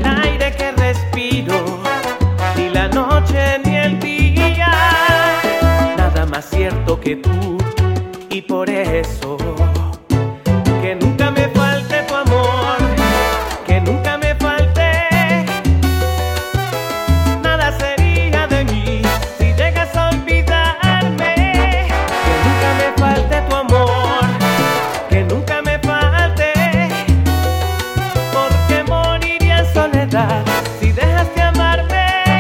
el aire que respiro, ni la noche ni el día. Nada más cierto que tú, y por eso que nunca me falte tu amor, que nunca me falte. Nada sería de mí si llegas a olvidarme. Que nunca me falte tu amor, que nunca me falte, porque moriría en soledad si dejas de amarme.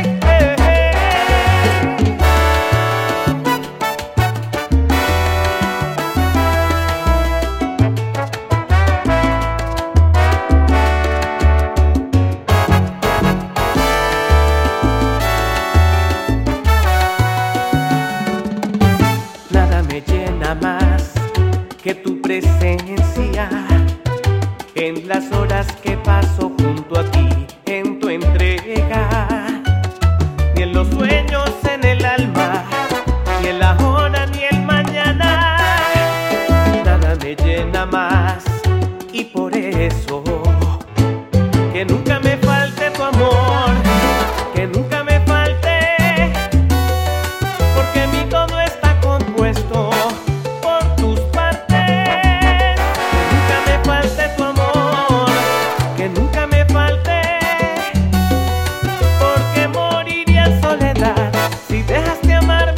Nada me llena más que tu presencia en las horas que paso junto a ti, en tu entrega, ni en los sueños en el alma, ni en la hora ni el mañana. Nada me llena más, y por eso que nunca me falte tu amor, que nunca me falte, porque mi todo está compuesto por tus partes. Que nunca me falte tu amor, que nunca me falte, porque moriría en soledad si dejas de amarme.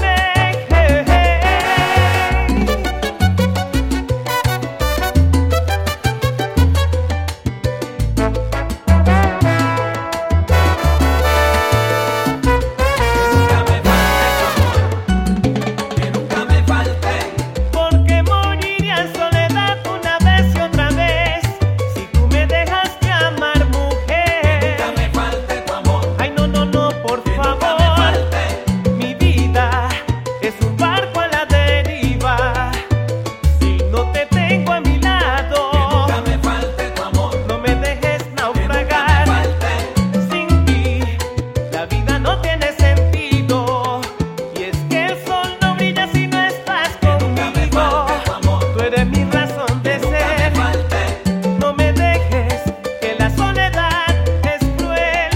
Porque moriría en soledad una vez y otra vez si tú me dejas de amar, mujer. Que nunca me falte tu amor. Ay, no, no, no, por Que nunca favor. me falte. Mi vida es un barco a la deriva. Si no te tengo a mi lado, Que nunca me falte tu amor. no me dejes Que nunca me naufragar. falte. Sin ti, la vida no tiene sentido. Y es que el sol no brilla si no estás Que nunca me conmigo. falte tu amor. Tú eres mi razón de Que nunca me ser. falte. No me dejes, que la soledad es cruel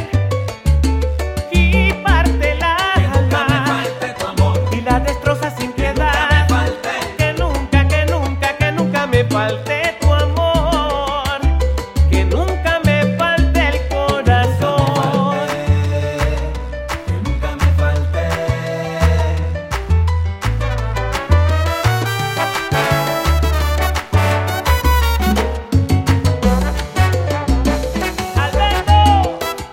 y parte el Que nunca me alma falte tu amor. y la destroza sin Que nunca me piedad. falte. Que nunca, que nunca, que nunca me falte tu amor, que nunca me falte el corazón. Que nunca me falte. Alberto.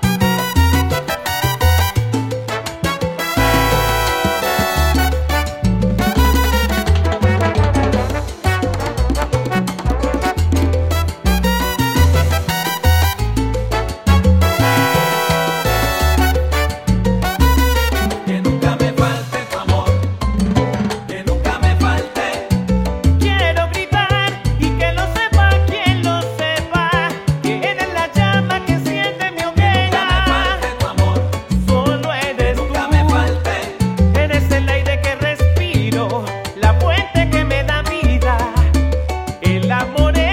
Que nunca me falte tu amor. Que nunca me falte. Quiero gritar y que lo sepa quien lo sepa, que eres la llama que enciende mi Que nunca me hoguera. falte tu amor. Solo eres Nunca me tú, falte. eres el aire que respiro, la fuente que me da vida, el amor